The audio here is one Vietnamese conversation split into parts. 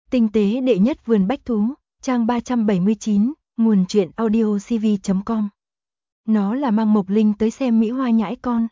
Tinh tế đệ nhất vườn bách thú, trang 379, nguồn truyện audiocv.com. Nó là mang Mộc Linh tới xem Mỹ Hoa nhãi con.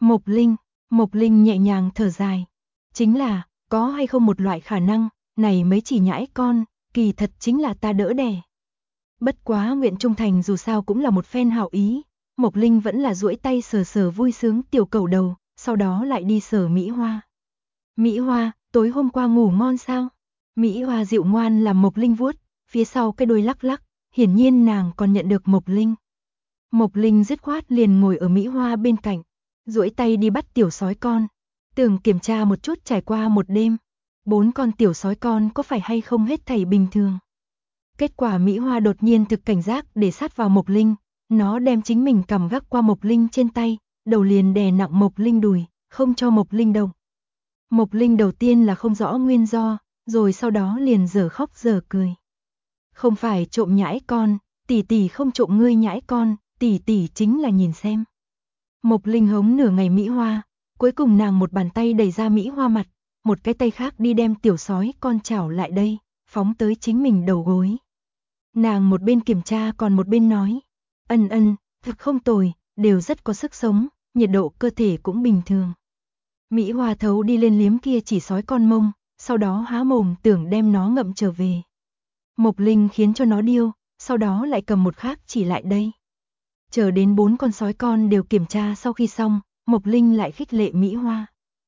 Mộc Linh nhẹ nhàng thở dài. Chính là, có hay không một loại khả năng, này mới chỉ nhãi con, kỳ thật chính là ta đỡ đẻ. Bất quá nguyện trung thành dù sao cũng là một phen hảo ý, Mộc Linh vẫn là duỗi tay sờ sờ vui sướng tiểu cẩu đầu, sau đó lại đi sờ Mỹ Hoa. Mỹ Hoa, tối hôm qua ngủ ngon sao? Mỹ Hoa dịu ngoan làm Mộc Linh vuốt, phía sau cái đuôi lắc lắc, hiển nhiên nàng còn nhận được Mộc Linh. Mộc Linh dứt khoát liền ngồi ở Mỹ Hoa bên cạnh, duỗi tay đi bắt tiểu sói con, tưởng kiểm tra một chút trải qua một đêm, 4 con tiểu sói con có phải hay không hết thảy bình thường. Kết quả Mỹ Hoa đột nhiên thực cảnh giác để sát vào Mộc Linh, nó đem chính mình cầm gác qua Mộc Linh trên tay, đầu liền đè nặng Mộc Linh đùi, không cho Mộc Linh động. Mộc Linh đầu tiên là không rõ nguyên do, rồi sau đó liền dở khóc dở cười. Không phải trộm nhãi con, tỷ tỷ không trộm ngươi nhãi con, tỷ tỷ chính là nhìn xem. Mộc Linh hống nửa ngày Mỹ Hoa, cuối cùng nàng một bàn tay đẩy ra Mỹ Hoa mặt, một cái tay khác đi đem tiểu sói con chảo lại đây, phóng tới chính mình đầu gối. Nàng một bên kiểm tra còn một bên nói, thật không tồi, đều rất có sức sống, nhiệt độ cơ thể cũng bình thường. Mỹ Hoa thấu đi lên liếm kia chỉ sói con mông, sau đó há mồm tưởng đem nó ngậm trở về. Mộc Linh khiến cho nó điêu, sau đó lại cầm một khác chỉ lại đây. Chờ đến 4 con sói con đều kiểm tra sau khi xong, Mộc Linh lại khích lệ Mỹ Hoa.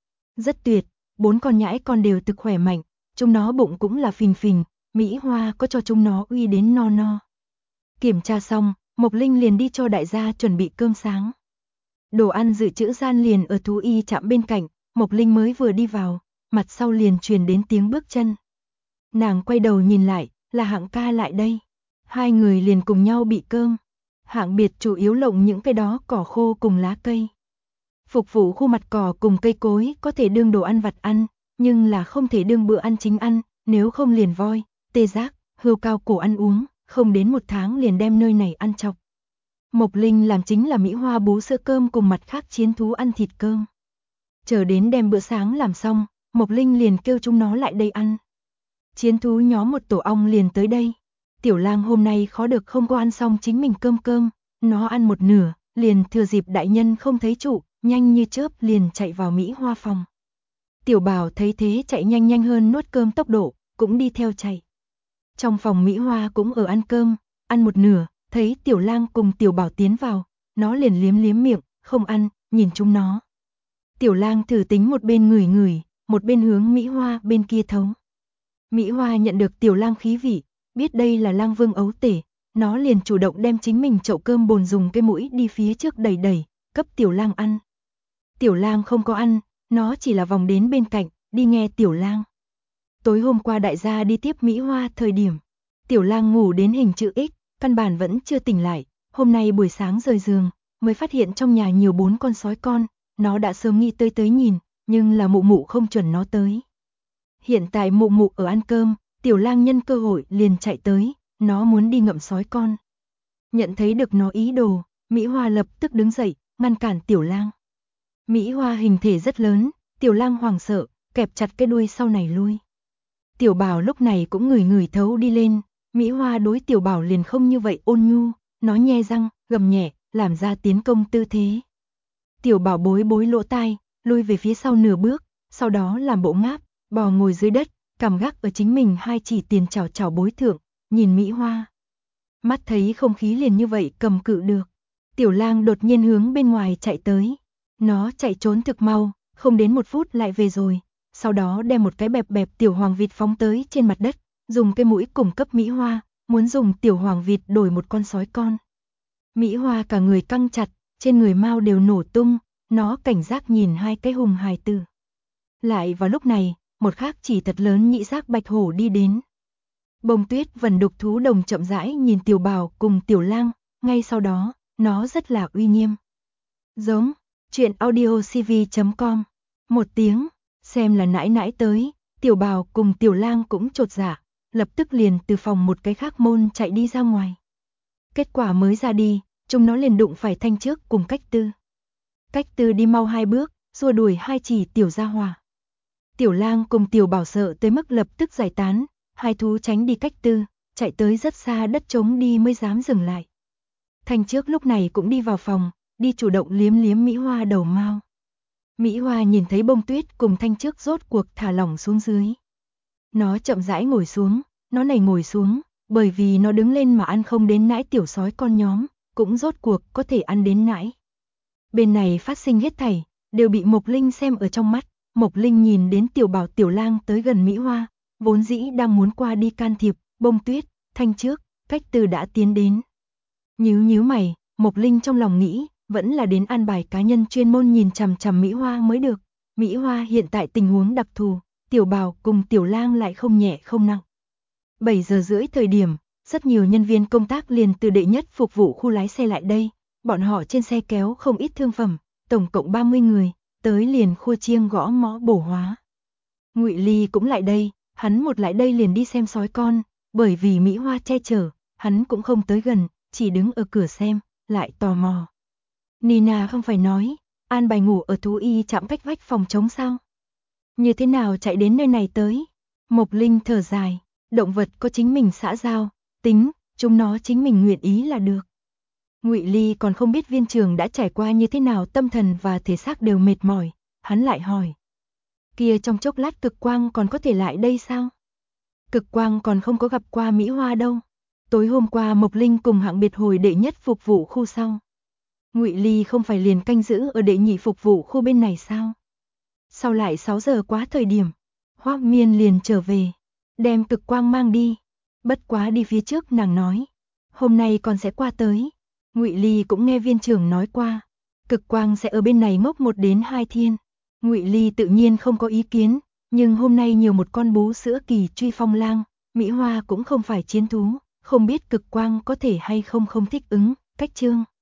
Rất tuyệt, 4 con nhãi con đều thực khỏe mạnh, chúng nó bụng cũng là phình phình, Mỹ Hoa có cho chúng nó uy đến no no. Kiểm tra xong, Mộc Linh liền đi cho đại gia chuẩn bị cơm sáng. Đồ ăn dự trữ gian liền ở thú y trạm bên cạnh, Mộc Linh mới vừa đi vào, mặt sau liền truyền đến tiếng bước chân. Nàng quay đầu nhìn lại, là Hạng ca lại đây. Hai người liền cùng nhau bị cơm. Hạng biệt chủ yếu lộng những cái đó cỏ khô cùng lá cây. Phục vụ khu mặt cỏ cùng cây cối có thể đương đồ ăn vặt ăn, nhưng là không thể đương bữa ăn chính ăn, nếu không liền voi, tê giác, hươu cao cổ ăn uống, không đến 1 tháng liền đem nơi này ăn chọc. Mộc Linh làm chính là Mỹ Hoa bú sữa cơm cùng mặt khác chiến thú ăn thịt cơm. Chờ đến đem bữa sáng làm xong, Mộc Linh liền kêu chúng nó lại đây ăn. Chiến thú nhóm một tổ ong liền tới đây. Tiểu Lang hôm nay khó được không có ăn xong chính mình cơm, nó ăn một nửa, liền thừa dịp đại nhân không thấy trụ, nhanh như chớp liền chạy vào Mỹ Hoa phòng. Tiểu Bảo thấy thế chạy nhanh hơn nuốt cơm tốc độ, cũng đi theo chạy. Trong phòng Mỹ Hoa cũng ở ăn cơm, ăn một nửa, thấy Tiểu Lang cùng Tiểu Bảo tiến vào, nó liền liếm miệng, không ăn, nhìn chúng nó. Tiểu Lang thử tính một bên ngửi, một bên hướng Mỹ Hoa bên kia thấu. Mỹ Hoa nhận được Tiểu Lang khí vị, biết đây là Lang Vương ấu tể, nó liền chủ động đem chính mình chậu cơm bồn dùng cái mũi đi phía trước đẩy, cấp Tiểu Lang ăn. Tiểu Lang không có ăn, nó chỉ là vòng đến bên cạnh, đi nghe Tiểu Lang. Tối hôm qua đại gia đi tiếp Mỹ Hoa thời điểm, Tiểu Lang ngủ đến hình chữ X, căn bản vẫn chưa tỉnh lại, hôm nay buổi sáng rời giường, mới phát hiện trong nhà nhiều 4 con sói con, nó đã sớm nghĩ tới nhìn, nhưng là mụ mụ không chuẩn nó tới. Hiện tại mụ mụ ở ăn cơm, Tiểu Lang nhân cơ hội liền chạy tới, nó muốn đi ngậm sói con. Nhận thấy được nó ý đồ, Mỹ Hoa lập tức đứng dậy, ngăn cản Tiểu Lang. Mỹ Hoa hình thể rất lớn, Tiểu Lang hoảng sợ, kẹp chặt cái đuôi sau này lui. Tiểu Bảo lúc này cũng ngửi thấu đi lên, Mỹ Hoa đối Tiểu Bảo liền không như vậy ôn nhu, nó nhe răng, gầm nhẹ, làm ra tiến công tư thế. Tiểu Bảo bối lỗ tai, lui về phía sau nửa bước, sau đó làm bộ ngáp, bò ngồi dưới đất, cằm gác ở chính mình hai chỉ tiền chảo bối thượng, nhìn Mỹ Hoa. Mắt thấy không khí liền như vậy cầm cự được. Tiểu Lang đột nhiên hướng bên ngoài chạy tới. Nó chạy trốn thực mau, không đến 1 phút lại về rồi. Sau đó đem một cái bẹp tiểu hoàng vịt phóng tới trên mặt đất, dùng cái mũi cung cấp Mỹ Hoa, muốn dùng tiểu hoàng vịt đổi một con sói con. Mỹ Hoa cả người căng chặt, trên người mao đều nổ tung, nó cảnh giác nhìn hai cái hùng hài tử. Lại vào lúc này, một khác chỉ thật lớn nhị giác bạch hổ đi đến. Bông Tuyết Vân đục thú đồng chậm rãi nhìn Tiểu Bảo cùng Tiểu Lang, ngay sau đó, nó rất là uy nghiêm. Giống, truyện audiocv.com. Một tiếng, xem là nãi nãi tới, Tiểu Bảo cùng Tiểu Lang cũng chột dạ, lập tức liền từ phòng một cái khác môn chạy đi ra ngoài. Kết quả mới ra đi, chúng nó liền đụng phải Thanh Trước cùng Cách Tư. Cách Tư đi mau 2 bước, xua đuổi hai chỉ tiểu gia hỏa. Tiểu Lang cùng Tiểu Bảo sợ tới mức lập tức giải tán, Hai thú tránh đi cách tư, chạy tới rất xa đất trống đi mới dám dừng lại. Thanh Trước lúc này cũng đi vào phòng, đi chủ động liếm liếm Mỹ Hoa đầu mao. Mỹ Hoa nhìn thấy Bông Tuyết cùng Thanh Trước rốt cuộc thả lỏng xuống dưới. Nó chậm rãi ngồi xuống, nó này ngồi xuống, bởi vì nó đứng lên mà ăn không đến nãi tiểu sói con nhóm, cũng rốt cuộc có thể ăn đến nãi. Bên này phát sinh hết thảy, đều bị Mộc Linh xem ở trong mắt. Mộc Linh nhìn đến Tiểu Bảo Tiểu Lang tới gần Mỹ Hoa, vốn dĩ đang muốn qua đi can thiệp, Bông Tuyết, Thanh Trước, Cách Từ đã tiến đến. Nhíu mày, Mộc Linh trong lòng nghĩ, vẫn là đến an bài cá nhân chuyên môn nhìn chằm chằm Mỹ Hoa mới được. Mỹ Hoa hiện tại tình huống đặc thù, Tiểu Bảo cùng Tiểu Lang lại không nhẹ không nặng. 7 giờ rưỡi thời điểm, rất nhiều nhân viên công tác liền từ đệ nhất phục vụ khu lái xe lại đây, bọn họ trên xe kéo không ít thương phẩm, tổng cộng 30 người, tới liền khua chiêng gõ mõ bổ hóa. Ngụy Ly cũng lại đây, hắn một lại đây liền đi xem sói con, bởi vì Mỹ Hoa che chở, hắn cũng không tới gần, chỉ đứng ở cửa xem, lại tò mò. Nina không phải nói, an bài ngủ ở thú y trạm cách vách phòng chống sao? Như thế nào chạy đến nơi này tới? Mộc Linh thở dài, động vật có chính mình xã giao, tính, chúng nó chính mình nguyện ý là được. Ngụy Ly còn không biết viên trường đã trải qua như thế nào, tâm thần và thể xác đều mệt mỏi, hắn lại hỏi. Kia trong chốc lát Cực Quang còn có thể lại đây sao? Cực Quang còn không có gặp qua Mỹ Hoa đâu. Tối hôm qua Mộc Linh cùng hạng biệt hồi đệ nhất phục vụ khu sau. Ngụy Ly không phải liền canh giữ ở đệ nhị phục vụ khu bên này sao? Sau lại 6 giờ quá thời điểm, Hoắc Miên liền trở về, đem Cực Quang mang đi. Bất quá đi phía trước nàng nói, hôm nay còn sẽ qua tới. Ngụy Ly cũng nghe viên trưởng nói qua, Cực Quang sẽ ở bên này ngốc 1 đến 2 thiên. Ngụy Ly tự nhiên không có ý kiến, nhưng hôm nay nhiều một con bú sữa kỳ truy phong lang, Mỹ Hoa cũng không phải chiến thú, không biết Cực Quang có thể hay không thích ứng. Cách chương